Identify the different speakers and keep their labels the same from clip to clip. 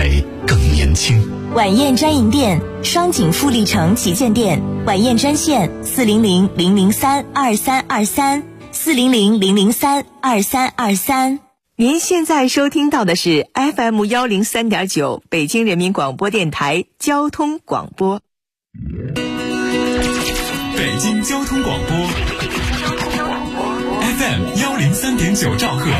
Speaker 1: 美更年轻。
Speaker 2: 晚宴专营店，双井富力城旗舰店，晚宴专线400-003-2323，400-003-2323。您现在收听到的是 FM103.9 北京人民广播电台交通广播。
Speaker 1: 北京交通广播 FM103.9 兆赫，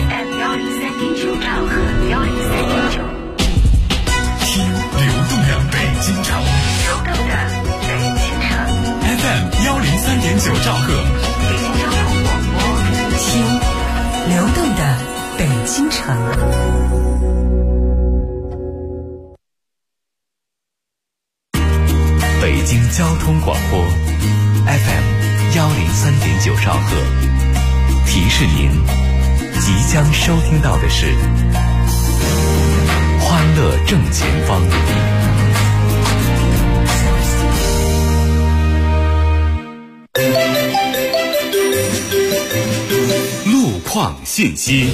Speaker 1: 听流动的北京城，FM103.9 兆赫，
Speaker 2: 听流动的北京城。
Speaker 1: 北京交通广播 FM103.9 兆赫，提示您即将收听到的是欢乐正前方。路况信息。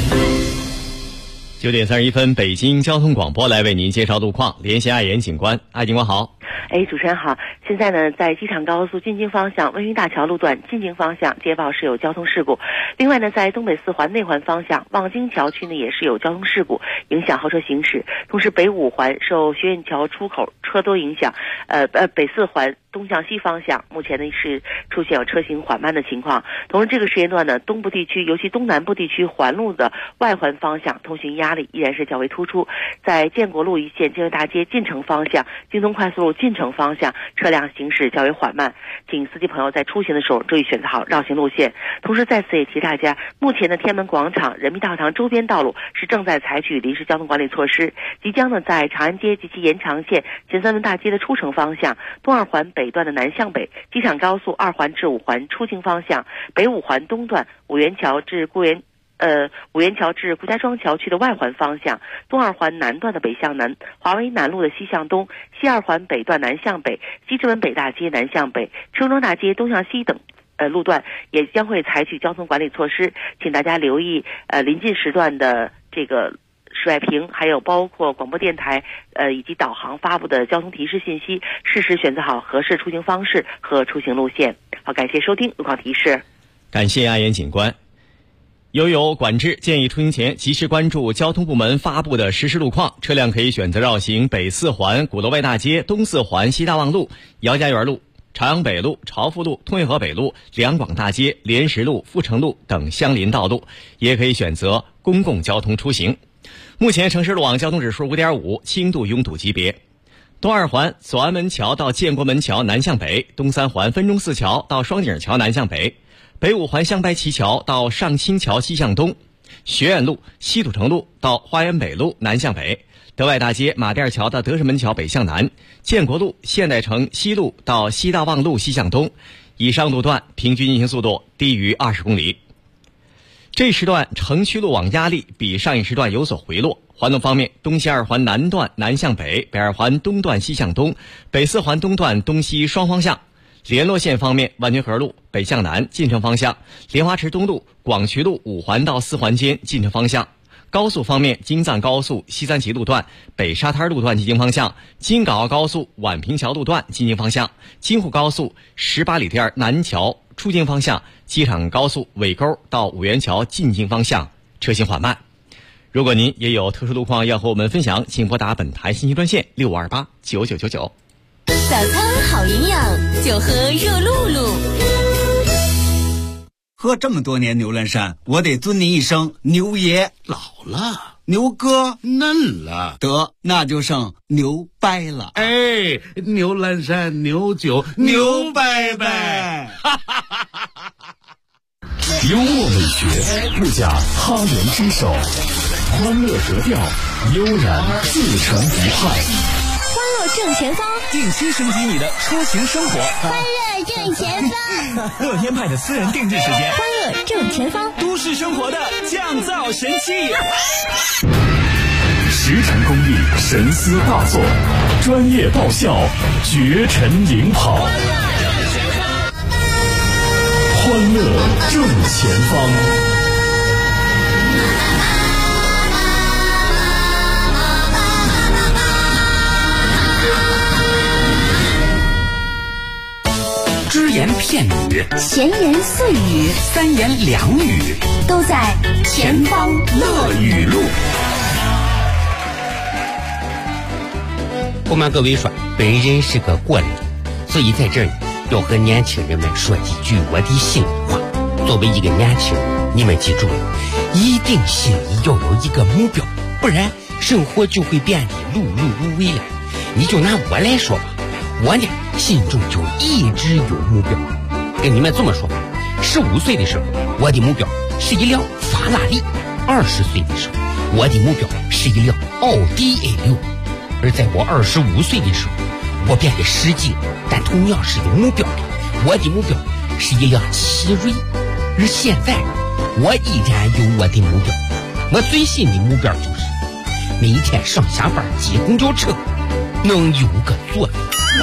Speaker 3: 9点31分，北京交通广播来为您介绍路况，连线爱言警官。爱警官好。
Speaker 4: 主持人好。现在呢，在机场高速进京方向温榆大桥路段进京方向接报是有交通事故。另外呢，在东北四环内环方向望京桥区呢也是有交通事故，影响豪车行驶。同时北五环受学院桥出口车多影响，北四环东向西方向目前呢是出现有车行缓慢的情况。同时这个时间段呢，东部地区尤其东南部地区环路的外环方向通行压力依然是较为突出。在建国路一线京悦大街进城方向、京东快速路进城方向车辆行驶较为缓慢，请司机朋友在出行的时候注意选择好绕行路线。同时在此也提大家，目前的天安门广场、人民大会堂周边道路是正在采取临时交通管理措施，即将呢在长安街及其延长线前三轮大街的出城方向、东二环北段的南向北、机场高速2环至5环出京方向、北5环东段五元桥至顾家庄桥区的外环方向、东二环南段的北向南、华为南路的西向东、西二环北段南向北、西直门北大街南向北、车庄大街东向西等路段也将会采取交通管理措施，请大家留意临近时段的这个室外屏，还有包括广播电台以及导航发布的交通提示信息，适时选择好合适出行方式和出行路线。好，感谢收听路况提示。
Speaker 3: 感谢爱言警官。由有管制，建议出行前及时关注交通部门发布的实时路况，车辆可以选择绕行北四环鼓楼外大街、东四环西大望路、姚家园路、朝阳北路、朝富路、通惠河北路、两广大街、莲石路、阜成路等相邻道路，也可以选择公共交通出行。目前城市路网交通指数 5.5， 轻度拥堵级别。东二环左安门桥到建国门桥南向北，东三环分钟寺桥到双井桥南向北，北五环香白旗桥到上清桥西向东，学院路、西土城路到花园北路南向北，德外大街马甸桥到德胜门桥北向南，建国路、现代城西路到西大望路西向东，以上路段平均运行速度低于20公里。这时段城区路网压力比上一时段有所回落。环路方面，东西二环南段南向北，北二环东段西向东，北四环东段东西双方向。联络线方面，万泉河路北向南进城方向，莲花池东路、广渠路5环到4环间进城方向。高速方面，京藏高速西三旗路段、北沙滩路段进京方向，京港澳高速宛平桥路段进京方向，京沪高速18里店南桥出京方向，机场高速尾沟到五元桥进京方向车行缓慢。如果您也有特殊路况要和我们分享，请拨打本台信息专线65289999。
Speaker 2: 早餐好营养，就喝热露露。
Speaker 5: 喝这么多年牛栏山，我得尊您一声牛爷。
Speaker 6: 老了，
Speaker 5: 牛哥
Speaker 6: 嫩了，
Speaker 5: 得那就剩牛掰了。
Speaker 6: 哎，牛栏山牛酒牛掰掰。
Speaker 1: 幽默美学，物价哈人之手，欢乐格调，悠然自成一派。
Speaker 2: 欢乐正前方，
Speaker 7: 定期升级你的出行生活。
Speaker 2: 欢乐正前方，
Speaker 7: 乐天派的私人定制时间。
Speaker 2: 欢乐正前方，
Speaker 7: 都市生活的降噪神器。
Speaker 1: 石城工艺神思大作，专业爆笑，绝尘领跑。欢乐正前方。
Speaker 8: 片语、
Speaker 9: 闲言碎语、
Speaker 8: 三言两语，
Speaker 9: 都在前方乐语录。
Speaker 8: 不瞒各位说，本人是个过来人，所以在这里要和年轻人们说几句我的心里话。作为一个年轻人，你们记住了，一定心里要有一个目标，不然生活就会变得碌碌无为了。你就拿我来说吧，我呢心中就一直有目标。跟你们这么说，15岁的时候我的目标是一辆法拉利，20岁的时候我的目标是一辆奥迪 A6， 而在我25岁的时候我变得实际，但同样是有目标的。我的目标是一辆奇瑞，而现在我依然有我的目标。我最新的目标就是每一天上下班挤公交车能有个座位。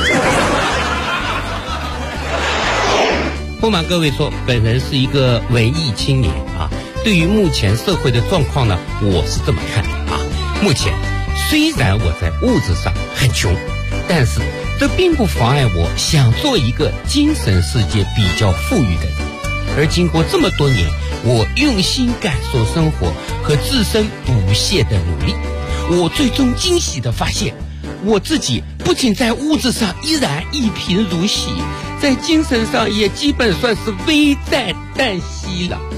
Speaker 8: 不瞒各位说，本人是一个文艺青年啊。对于目前社会的状况呢，我是这么看的啊。目前虽然我在物质上很穷，但是这并不妨碍我想做一个精神世界比较富裕的人。而经过这么多年我用心感受生活和自身不懈的努力，我最终惊喜地发现，我自己不仅在物质上依然一贫如洗，在精神上也基本算是危在旦夕了。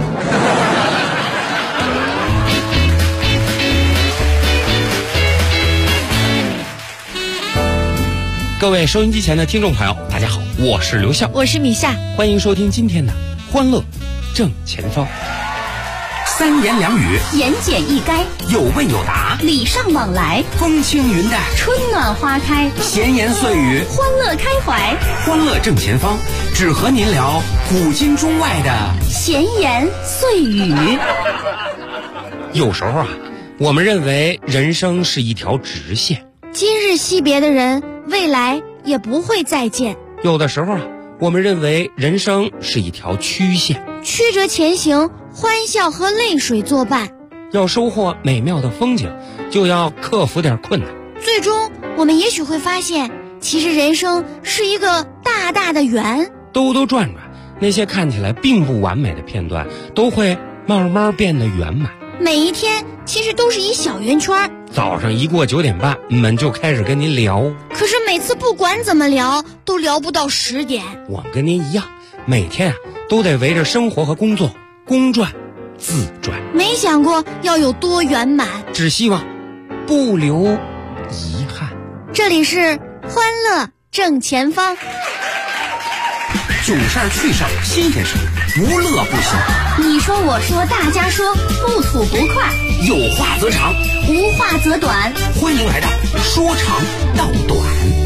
Speaker 8: 各位收音机前的听众朋友，大家好，我是刘笑，
Speaker 9: 我是米夏，
Speaker 8: 欢迎收听今天的欢乐正前方。三言两语，
Speaker 9: 言简意赅，
Speaker 8: 有问有答，
Speaker 9: 礼尚往来，
Speaker 8: 风轻云淡，
Speaker 9: 春暖花开，
Speaker 8: 闲言碎语，
Speaker 9: 欢乐开怀。
Speaker 8: 欢乐正前方，只和您聊古今中外的
Speaker 9: 闲言碎语。
Speaker 8: 有时候啊，我们认为人生是一条直线，
Speaker 9: 今日惜别的人，未来也不会再见。
Speaker 8: 有的时候啊，我们认为人生是一条曲线，
Speaker 9: 曲折前行，欢笑和泪水作伴。
Speaker 8: 要收获美妙的风景，就要克服点困难。
Speaker 9: 最终我们也许会发现，其实人生是一个大大的圆，
Speaker 8: 兜兜转转，那些看起来并不完美的片段都会慢慢变得圆满。
Speaker 9: 每一天其实都是一小圆圈。
Speaker 8: 早上一过9点半，我们就开始跟您聊，
Speaker 9: 可是每次不管怎么聊都聊不到10点。
Speaker 8: 我们跟您一样，每天啊都得围着生活和工作公转自转，
Speaker 9: 没想过要有多圆满，
Speaker 8: 只希望不留遗憾。
Speaker 9: 这里是欢乐正前方，
Speaker 8: 囧事儿趣事儿新鲜事儿，无乐不休。
Speaker 9: 你说我说大家说，不吐不快，
Speaker 8: 有话则长，
Speaker 9: 无话则短。
Speaker 8: 欢迎来到说长道短。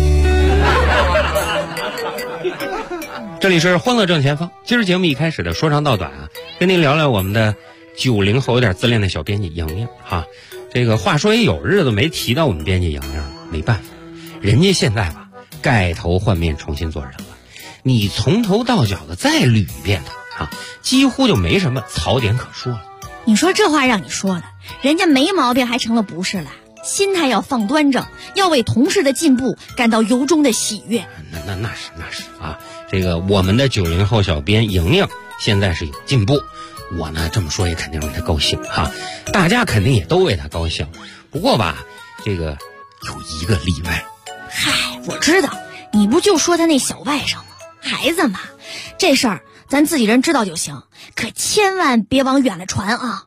Speaker 8: 这里是欢乐正前方。今儿节目一开始的说长道短啊，跟您聊聊我们的90后有点自恋的小编辑莹莹哈。这个话说也有日子没提到我们编辑莹莹了，没办法，人家现在吧盖头换面重新做人了，你从头到脚的再捋一遍它啊，几乎就没什么槽点可说了。
Speaker 9: 你说这话让你说的，人家没毛病还成了不是了。心态要放端正，要为同事的进步感到由衷的喜悦。
Speaker 8: 那是啊，这个我们的90后小编莹莹现在是有进步，我呢这么说也肯定为她高兴哈，大家肯定也都为她高兴。不过吧，这个有一个例外。
Speaker 9: 嗨，我知道，你不就说他那小外甥吗？孩子嘛，这事儿咱自己人知道就行，可千万别往远了传啊。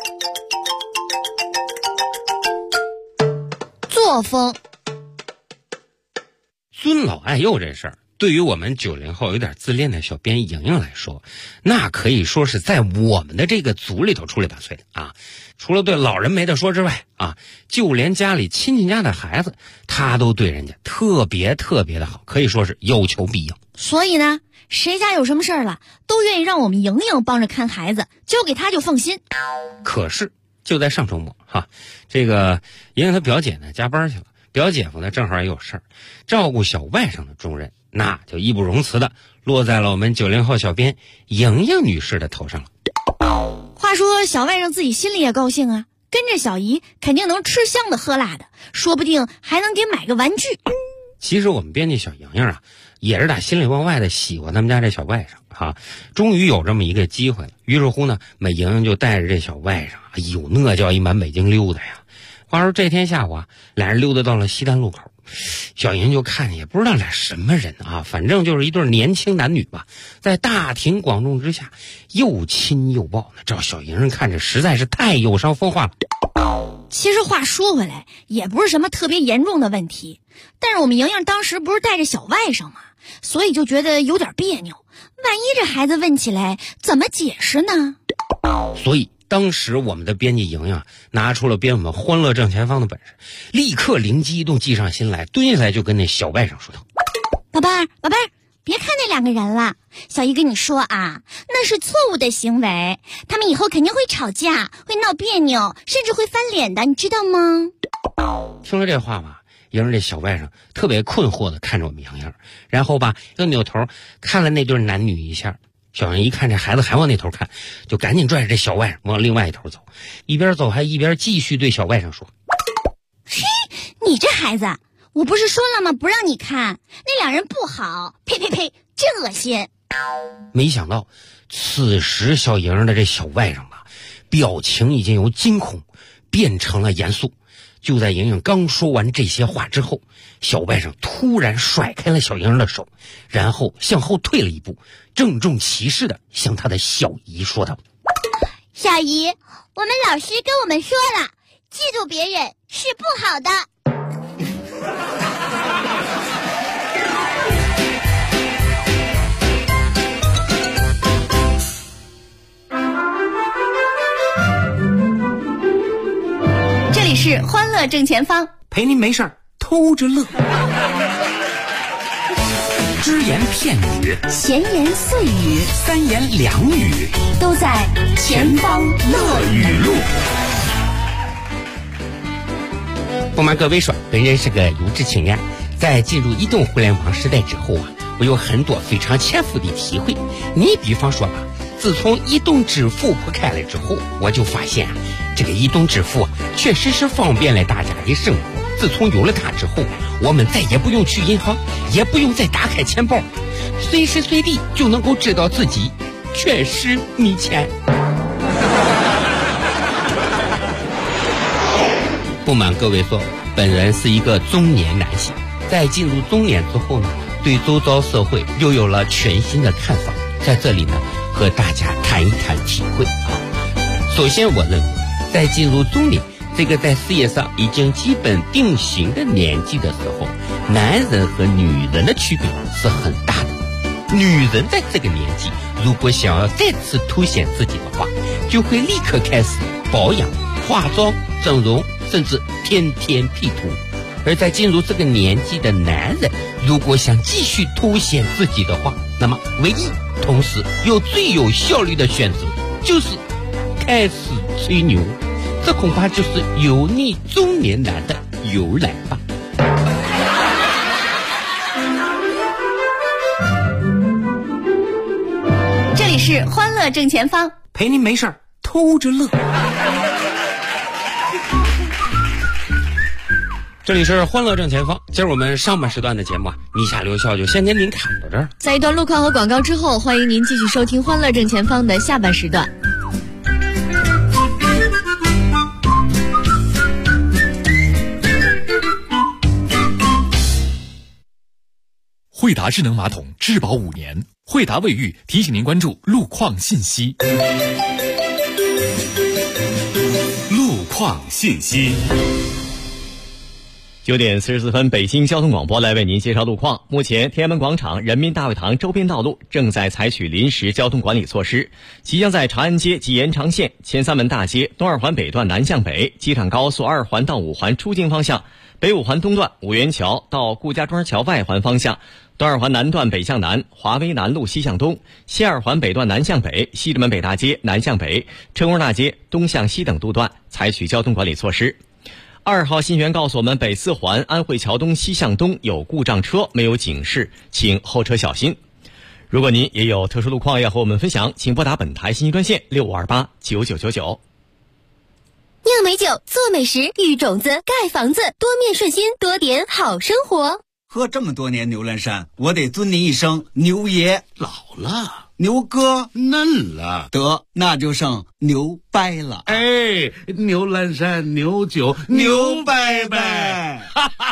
Speaker 9: 作风，
Speaker 8: 尊老爱幼这事儿，对于我们90后有点自恋的小编莹莹来说，那可以说是在我们的这个族里头出类拔萃的啊。除了对老人没得说之外啊，就连家里亲戚家的孩子，他都对人家特别的好，可以说是有求必应。
Speaker 9: 所以呢，谁家有什么事儿了，都愿意让我们莹莹帮着看孩子，交给他就放心。
Speaker 8: 可是就在上周末哈，这个莹莹她表姐呢加班去了，表姐夫呢正好也有事儿，照顾小外甥的重任，那就义不容辞的落在了我们90后小编莹莹女士的头上了。
Speaker 9: 话说小外甥自己心里也高兴啊，跟着小姨肯定能吃香的喝辣的，说不定还能给买个玩具。
Speaker 8: 其实我们编辑小莹莹啊，也是打心里往外的喜欢他们家这小外甥哈。终于有这么一个机会了，于是乎呢，美莹莹就带着这小外甥，哎呦，那叫一满北京溜达呀。话说这天下午啊，俩人溜达到了西单路口，小莹就看见也不知道俩什么人啊，反正就是一对年轻男女吧，在大庭广众之下又亲又抱呢。照小莹看着实在是太有伤风化了。
Speaker 9: 其实话说回来，也不是什么特别严重的问题，但是我们莹莹当时不是带着小外甥嘛，所以就觉得有点别扭，万一这孩子问起来怎么解释呢？
Speaker 8: 所以当时我们的编辑莹莹拿出了编我们欢乐正前方的本事，立刻灵机一动，计上心来，蹲下来就跟那小外甥说道：
Speaker 9: 宝贝儿，别看那两个人了，小姨跟你说啊，那是错误的行为，他们以后肯定会吵架，会闹别扭，甚至会翻脸的，你知道吗？
Speaker 8: 听了这话吧，莹儿这小外甥特别困惑的看着我们莹莹，然后吧又扭头看了那对男女一下。小莹一看这孩子还往那头看，就赶紧拽着这小外甥往另外一头走，一边走还一边继续对小外甥说：
Speaker 9: 嘿，你这孩子，我不是说了吗？不让你看，那两人不好，呸，真恶心。
Speaker 8: 没想到此时小莹的这小外甥吧，表情已经由惊恐变成了严肃。就在莹莹刚说完这些话之后，小外甥突然甩开了小莹的手，然后向后退了一步，郑重其事的向他的小姨说道：
Speaker 10: 小姨，我们老师跟我们说了，嫉妒别人是不好的。
Speaker 2: 这里是欢乐正前方，
Speaker 5: 陪您没事儿偷着乐。只言片语，
Speaker 2: 闲言碎语，
Speaker 5: 三言两语，
Speaker 2: 都在前方乐语录。
Speaker 8: 不瞒各位说，本人是个有志青年，在进入移动互联网时代之后啊，我有很多非常切肤的体会。你比方说吧，自从移动支付铺开了之后，我就发现啊，这个移动支付确实是方便了大家的生活。自从有了它之后，我们再也不用去银行，也不用再打开钱包，随时随地就能够知道自己确实没钱。不瞒各位说，本人是一个中年男性，在进入中年之后呢，对周遭社会又有了全新的看法，在这里呢和大家谈一谈体会啊。首先我认为，在进入中年这个在事业上已经基本定型的年纪的时候，男人和女人的区别是很大的。女人在这个年纪如果想要再次凸显自己的话，就会立刻开始保养、化妆、整容，甚至天天 P 图。而在进入这个年纪的男人，如果想继续凸显自己的话，那么唯一同时又最有效率的选择就是开始吹牛。这恐怕就是油腻中年男的由来吧。
Speaker 2: 这里是欢乐正前方，
Speaker 5: 陪您没事儿偷着乐。
Speaker 8: 这里是欢乐正前方，今儿我们上半时段的节目啊，迷下留校就先跟您看到这儿。
Speaker 2: 在一段路况和广告之后，欢迎您继续收听欢乐正前方的下半时段。
Speaker 1: 惠达智能马桶质保5年，惠达卫浴提醒您关注路况信息。路况信息。
Speaker 3: 9点44分，北京交通广播来为您介绍路况。目前，天安门广场、人民大会堂周边道路正在采取临时交通管理措施，即将在长安街及延长线、前三门大街、东二环北段南向北、机场高速2环到5环出境方向、北5环东段五元桥到顾家庄桥外环方向、东二环南段北向南、华威南路西向东、西二环北段南向北、西直门北大街南向北、成功大街东向西等路段采取交通管理措施。2号信源告诉我们，北4环安慧桥东西向东有故障车，没有警示，请后车小心。如果您也有特殊路况要和我们分享，请拨打本台信息专线65289999。
Speaker 10: 酿美酒，做美食，育种子，盖房子，多面顺心，多点好生活。
Speaker 5: 喝这么多年牛栏山，我得尊您一声牛爷。
Speaker 6: 老了，
Speaker 5: 牛哥
Speaker 6: 嫩了，
Speaker 5: 得那就剩牛掰了。
Speaker 6: 哎，牛栏山牛酒牛掰掰。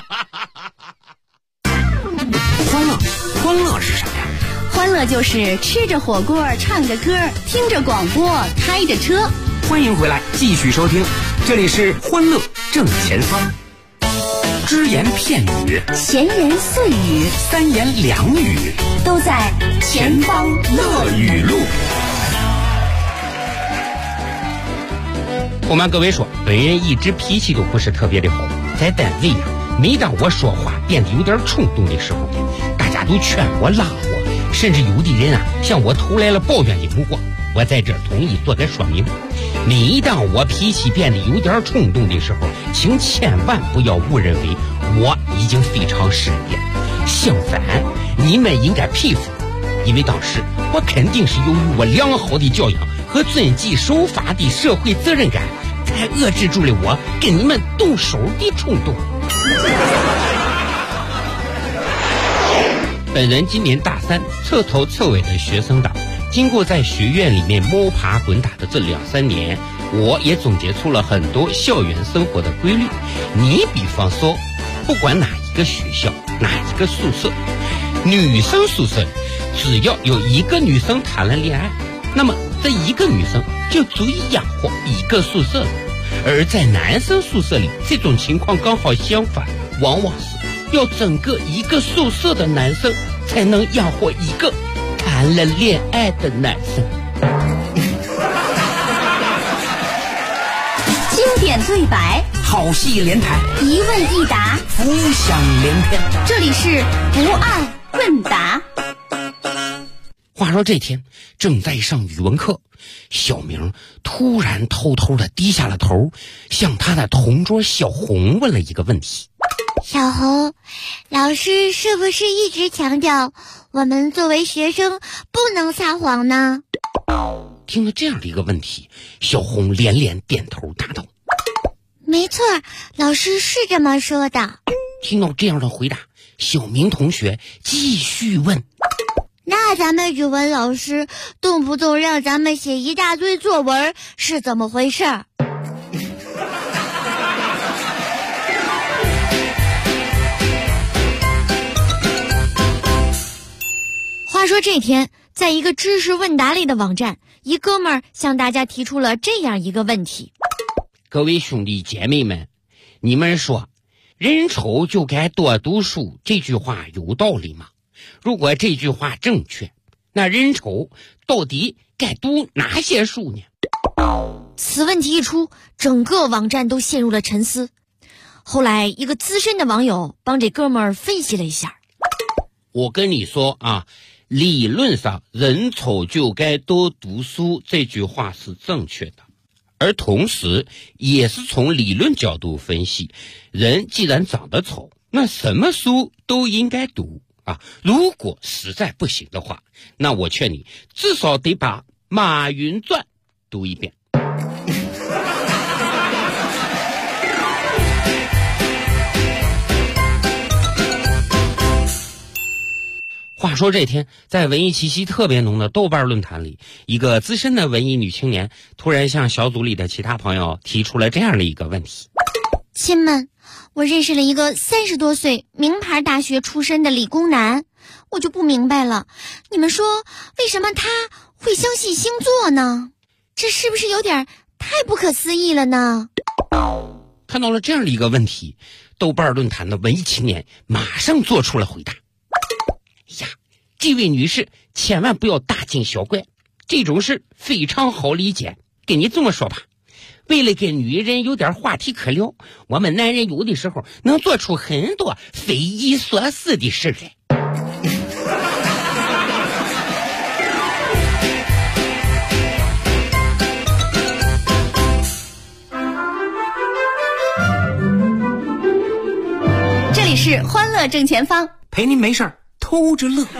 Speaker 8: 欢乐是什么呀？
Speaker 11: 欢乐就是吃着火锅，唱着歌，听着广播，开着车。
Speaker 8: 欢迎回来，继续收听，这里是欢乐正前方。只言片语，
Speaker 11: 闲言碎语，
Speaker 8: 三言两语，
Speaker 11: 都在前方乐语录。
Speaker 8: 我瞒各位说，本人一直脾气都不是特别的好，在单位每当我说话变得有点冲动的时候，大家都劝我拉我，甚至有的人向我投来了抱怨的目光。我在这儿统一做个说明，每当我脾气变得有点冲动的时候，请千万不要误认为我已经非常失礼了。相反，你们应该佩服我，因为当时我肯定是由于我良好的教养和遵纪守法的社会责任感，才遏制住了我跟你们动手的冲动。本人今年大3，彻头彻尾的学生党。经过在学院里面摸爬滚打的这2-3年，我也总结出了很多校园生活的规律。你比方说，不管哪一个学校，哪一个宿舍，女生宿舍里只要有一个女生谈了恋爱，那么这一个女生就足以养活一个宿舍了。而在男生宿舍里，这种情况刚好相反，往往是要整个一个宿舍的男生才能养活一个谈了恋爱的男生。
Speaker 11: 经典对白，
Speaker 8: 好戏连台，
Speaker 11: 一问一答，
Speaker 8: 浮想联翩。
Speaker 11: 这里是不二问答。
Speaker 8: 话说这天正在上语文课，小明突然偷偷的低下了头，向他的同桌小红问了一个问题。
Speaker 10: 小红，老师是不是一直强调我们作为学生不能撒谎呢？
Speaker 8: 听了这样的一个问题，小红连连点头答道：
Speaker 10: 没错，老师是这么说的。
Speaker 8: 听到这样的回答，小明同学继续问：
Speaker 10: 那咱们语文老师动不动让咱们写一大堆作文是怎么回事？
Speaker 9: 话说这天，在一个知识问答类的网站，一哥们儿向大家提出了这样一个问题：
Speaker 8: 各位兄弟姐妹们，你们说人丑就该多读书这句话有道理吗？如果这句话正确，那人丑到底该读哪些书呢？
Speaker 9: 此问题一出，整个网站都陷入了沉思。后来一个资深的网友帮这哥们儿分析了一下。
Speaker 8: 我跟你说啊，理论上人丑就该多读书这句话是正确的，而同时也是从理论角度分析，人既然长得丑，那什么书都应该读啊。如果实在不行的话，那我劝你至少得把《马云传》读一遍。话说这天，在文艺气息特别浓的豆瓣论坛里，一个资深的文艺女青年突然向小组里的其他朋友提出了这样的一个问题：
Speaker 10: 亲们，我认识了一个30多岁名牌大学出身的理工男，我就不明白了，你们说为什么他会相信星座呢？这是不是有点太不可思议了呢？
Speaker 8: 看到了这样的一个问题，豆瓣论坛的文艺青年马上做出了回答：呀，这位女士千万不要大惊小怪，这种事非常好理解。跟你这么说吧，为了跟女人有点话题可聊，我们男人有的时候能做出很多匪夷所思的事来。
Speaker 11: 这里是欢乐正前方，
Speaker 8: 陪您没事儿偷着乐。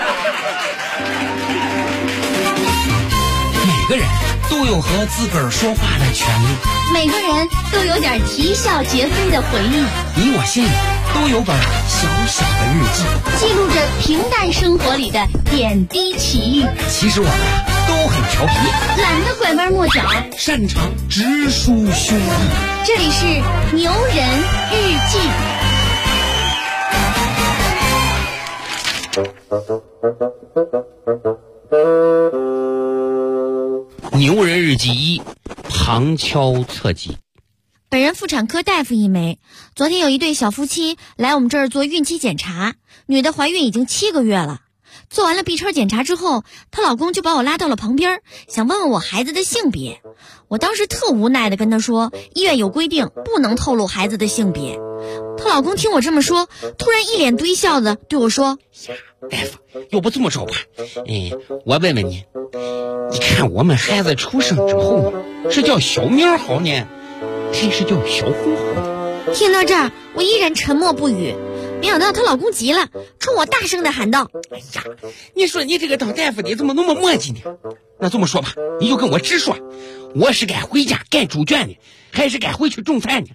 Speaker 8: 每个人都有和自个儿说话的权利，
Speaker 11: 每个人都有点啼笑皆非的回忆。
Speaker 8: 你我心里都有本小小的日记，
Speaker 11: 记录着平淡生活里的点滴奇遇。
Speaker 8: 其实我们都很调皮，
Speaker 11: 懒得拐弯抹角，
Speaker 8: 擅长直抒胸臆。
Speaker 11: 这里是牛人日记。
Speaker 8: 牛人日记1，旁敲侧击。
Speaker 10: 本人妇产科大夫一枚。昨天有一对小夫妻来我们这儿做孕期检查，女的怀孕已经7个月了。做完了 B 超检查之后，她老公就把我拉到了旁边，想问问我孩子的性别。我当时特无奈的跟她说，医院有规定不能透露孩子的性别。她老公听我这么说，突然一脸堆笑的对我说，
Speaker 8: 大夫，要不这么着吧，我问问你，你看我们孩子出生之后呢，是叫小明好呢，还是叫小红好？
Speaker 10: 听到这儿，我依然沉默不语。没想到她老公急了，冲我大声的喊道，
Speaker 8: 哎呀，你说你这个当大夫的怎么那么磨叽呢？那这么说吧，你就跟我直说，我是该回家干猪圈呢，还是该回去种菜呢？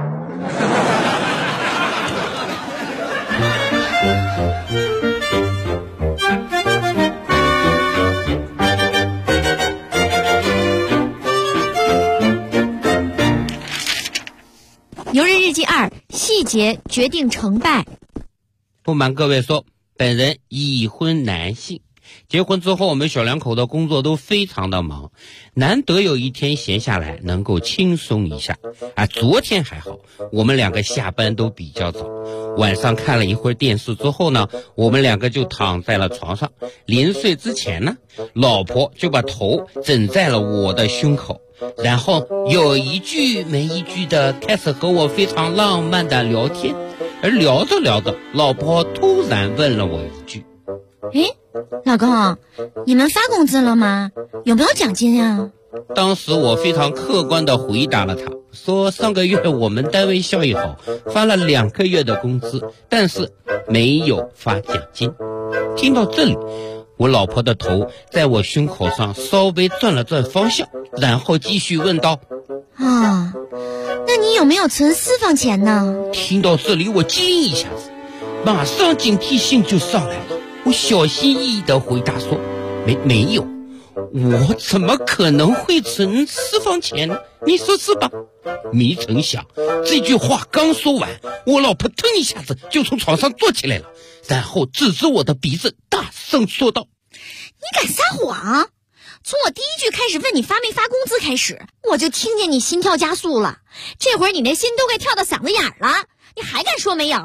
Speaker 10: 牛人日记2，细节决定成败。
Speaker 8: 不瞒各位说，本人已婚男性，结婚之后我们小两口的工作都非常的忙，难得有一天闲下来能够轻松一下啊。昨天还好，我们两个下班都比较早，晚上看了一会儿电视之后呢，我们两个就躺在了床上。临睡之前呢，老婆就把头枕在了我的胸口，然后有一句没一句的开始和我非常浪漫的聊天。而聊着聊着，老婆突然问了我一句，
Speaker 10: 老公，你们发工资了吗？有没有奖金啊？
Speaker 8: 当时我非常客观地回答了他，说上个月我们单位效益好，发了2个月的工资，但是没有发奖金。听到这里，我老婆的头在我胸口上稍微转了转方向，然后继续问道，
Speaker 10: 那你有没有存私房钱呢？
Speaker 8: 听到这里，我惊一下子，马上警惕性就上来了。我小心翼翼地回答说，没有，我怎么可能会存私房钱呢？你说是吧？没成想，这句话刚说完，我老婆腾一下子就从床上坐起来了，然后指着我的鼻子大声说道，
Speaker 10: 你敢撒谎？从我第一句开始问你发没发工资开始，我就听见你心跳加速了，这会儿你那心都快跳到嗓子眼了，你还敢说没有？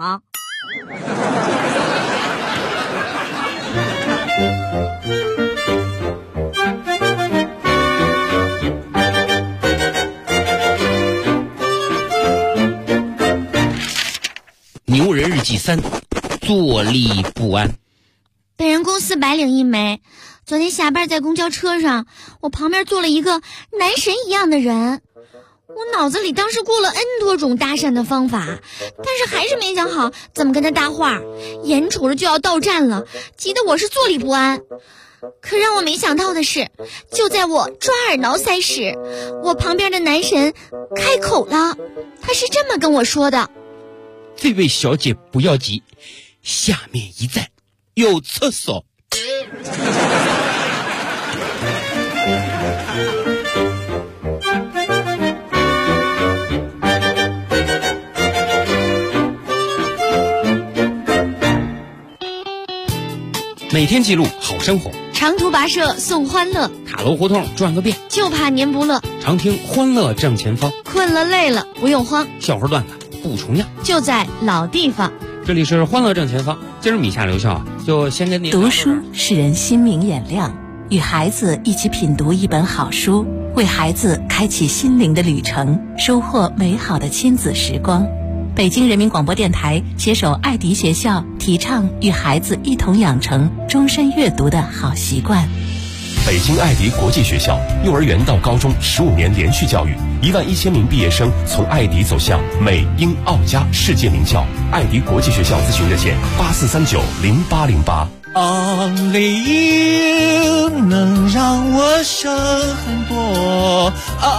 Speaker 8: 牛人日记3，坐立不安。
Speaker 10: 本人公司白领一枚。昨天下班在公交车上，我旁边坐了一个男神一样的人。我脑子里当时过了 N 多种搭讪的方法，但是还是没想好怎么跟他搭话，眼瞅着就要到站了，急得我是坐立不安。可让我没想到的是，就在我抓耳挠腮时，我旁边的男神开口了，他是这么跟我说的，
Speaker 8: 这位小姐不要急，下面一站有厕所。每天记录好生活，
Speaker 10: 长途跋涉送欢乐，
Speaker 8: 塔楼胡同转个遍，
Speaker 10: 就怕您不乐。
Speaker 8: 常听欢乐正前方，
Speaker 10: 困了累了不用慌，
Speaker 8: 笑话段子不重样，
Speaker 10: 就在老地方。
Speaker 8: 这里是欢乐正前方，今儿米夏留校就先跟你
Speaker 2: 读书使人心明眼亮，与孩子一起品读一本好书，为孩子开启心灵的旅程，收获美好的亲子时光。北京人民广播电台携手爱迪学校，提倡与孩子一同养成终身阅读的好习惯。
Speaker 1: 北京爱迪国际学校幼儿园到高中15年连续教育，11000名毕业生从爱迪走向美英澳加世界名校。爱迪国际学校咨询热线84390808。
Speaker 12: Only you 能让我省很多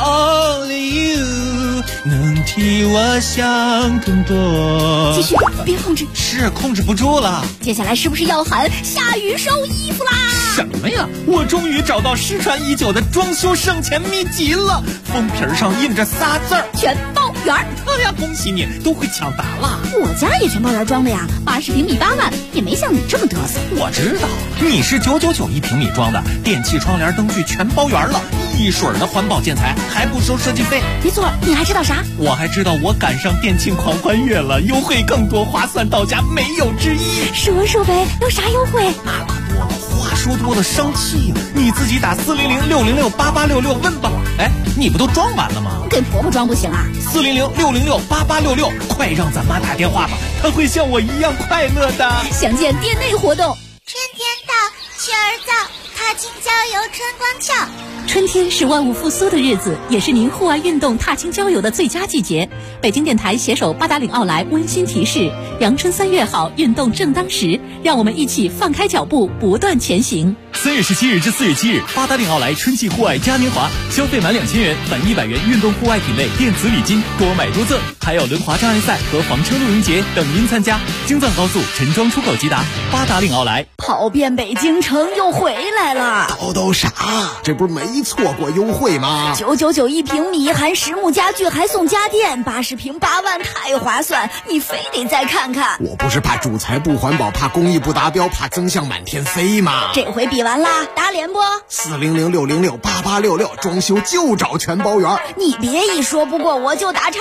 Speaker 12: ，Only you 能替我想更多。
Speaker 9: 继续，别控制，
Speaker 12: 是控制不住了。
Speaker 9: 接下来是不是要喊下雨收衣服啦？
Speaker 12: 什么呀？我终于找到失传已久的装修省钱秘籍了，封皮上印着仨字儿：
Speaker 9: 全包圆。
Speaker 12: 哎呀，恭喜你，都会抢答了。
Speaker 9: 我家也全包圆装的呀，80平米8万，也没像你这么嘚瑟。
Speaker 12: 我知道，你是999一平米装的，电器、窗帘、灯具全包圆了，一水儿的环保建材，还不收设计费。
Speaker 9: 没错，你还知道啥？
Speaker 12: 我还知道我赶上电庆狂欢月了，优惠更多，划算到家，没有之一。
Speaker 9: 说说呗，有啥优惠？
Speaker 12: 那可多了，话说多了生气呀！你自己打400-606-8866问吧。哎，你不都装完了吗？
Speaker 9: 给婆婆装不行啊
Speaker 12: ？400-606-8866，快让咱妈打电话吧，她会像我一样快乐的。
Speaker 9: 详见店内活动。
Speaker 10: 春天到，雀儿造，踏青郊游春光俏。
Speaker 2: 春天是万物复苏的日子，也是您户外运动、踏青郊游的最佳季节。北京电台携手八达岭奥莱温馨提示：阳春3月好，运动正当时，让我们一起放开脚步，不断前行。
Speaker 7: 3月17日至4月7日，八达岭奥莱春季户外嘉年华，消费满2000元返100元运动户外品类电子礼金，多买多赠，还有轮滑障碍赛和房车露营节等您参加。京藏高速陈庄出口吉达，八达岭奥莱
Speaker 9: 跑遍北京城又回来了。
Speaker 13: 都傻，这不是没错过优惠吗
Speaker 9: ？999一平米，含实木家具还送家电，80平8万，太划算，你非得再看看。
Speaker 13: 我不是怕主材不环保，怕工艺不达标，怕增项满天飞吗？
Speaker 9: 这回比完啦，打脸不？400-606-8866，
Speaker 13: 装修就找全包圆。
Speaker 9: 你别一说不过我就打岔。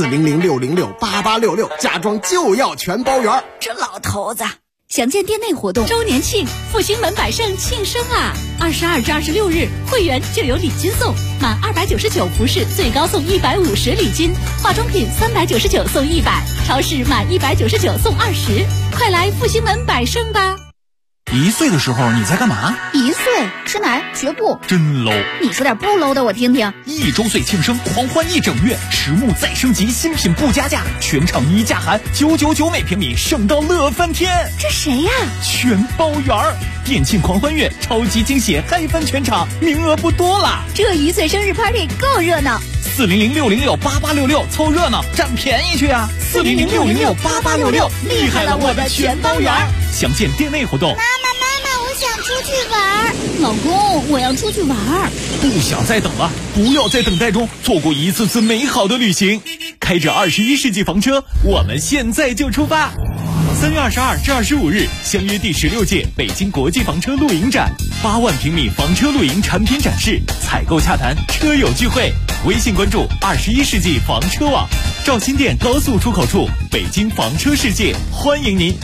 Speaker 13: 400-606-8866，家装就要全包圆。
Speaker 9: 这老头子。详见店内活动。
Speaker 2: 周年庆，复兴门百盛庆生啊！22至26日，会员就有礼金送，满299服饰最高送150礼金，化妆品399送100，超市满199送20，快来复兴门百盛吧
Speaker 12: ！1岁的时候你在干嘛
Speaker 9: ？1岁吃奶学步，
Speaker 12: 真 low。
Speaker 9: 你说点不 low 的我听听。
Speaker 12: 1周岁庆生，狂欢1整月，实木再升级，新品不加价，全场一价含999每平米，省到乐翻天。
Speaker 9: 这谁呀？
Speaker 12: 全包圆儿！店庆狂欢月，超级惊喜，嗨翻全场，名额不多了。
Speaker 9: 这1岁生日 party 够热闹。
Speaker 12: 400-606-8866，凑热闹占便宜去啊！400-606-8866，厉害了我的全包圆儿！详见店内活动。
Speaker 10: 妈，我想出去玩。
Speaker 9: 老公，我要出去玩。
Speaker 12: 不想再等了，不要在等待中错过一次次美好的旅行。开着21世纪房车，我们现在就出发。3月22至25日，相约第16届北京国际房车露营展，8万平米房车露营产品展示，采购洽谈，车友聚会。微信关注21世纪房车网，赵新店高速出口处，北京房车世界，欢迎您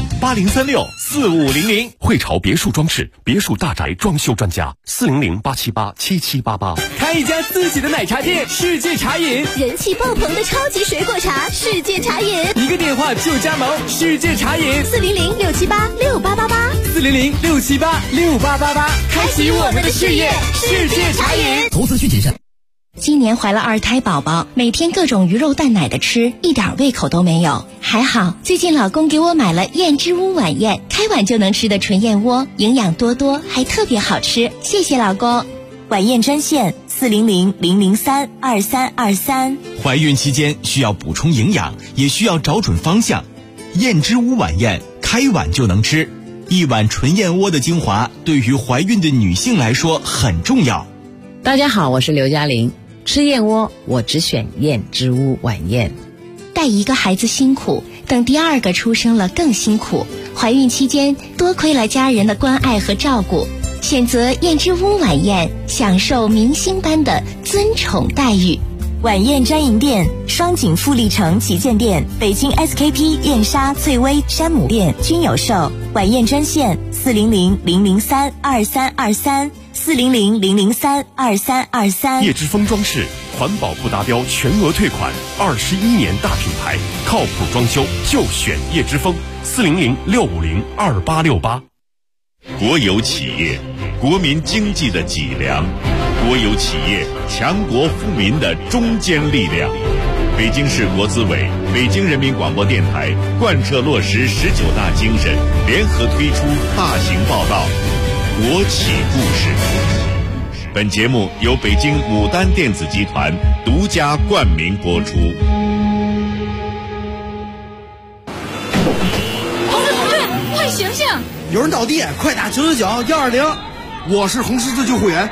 Speaker 12: ！8036-4500。
Speaker 1: 汇潮别墅装饰，别墅大宅装修专家，400-878-7788。
Speaker 7: 开一家自己的奶茶店，世界茶饮，
Speaker 9: 人气爆棚的超级水果茶，世界茶饮，
Speaker 7: 一个电话就加盟，世界茶饮
Speaker 9: ，400-678-6888，400-678-6888，
Speaker 7: 开启我们的事业，世界茶饮。
Speaker 14: 投资需谨慎。今年怀了2胎宝宝，每天各种鱼肉蛋奶的吃，一点胃口都没有。还好最近老公给我买了燕之屋晚宴，开碗就能吃的纯燕窝，营养多多，还特别好吃，谢谢老公。
Speaker 2: 晚宴专线400-003-2323。
Speaker 15: 怀孕期间需要补充营养，也需要找准方向。燕之屋晚宴，开碗就能吃，一碗纯燕窝的精华，对于怀孕的女性来说很重要。
Speaker 16: 大家好，我是刘嘉玲。吃燕窝，我只选燕之屋晚宴。
Speaker 14: 带一个孩子辛苦，等第2个出生了更辛苦。怀孕期间多亏了家人的关爱和照顾，选择燕之屋晚宴，享受明星般的尊宠待遇。
Speaker 2: 晚宴专营店：双井富力城旗舰店、北京 SKP、燕莎、翠微、山姆店均有售。晚宴专线400-003-2323，400-003-2323。
Speaker 1: 叶之峰装饰，环保不达标全额退款，21年大品牌，靠谱装修就选叶之峰。400-650-2868。
Speaker 17: 国有企业，国民经济的脊梁；国有企业，强国富民的中坚力量。 北京市国资委、北京人民广播电台贯彻落实19大精神，联合推出大型报道《国企故事》。本节目由北京牡丹电子集团独家冠名播出。
Speaker 9: 同志，快醒醒！
Speaker 18: 有人倒地，快打999-120。
Speaker 13: 我是红十字救护员，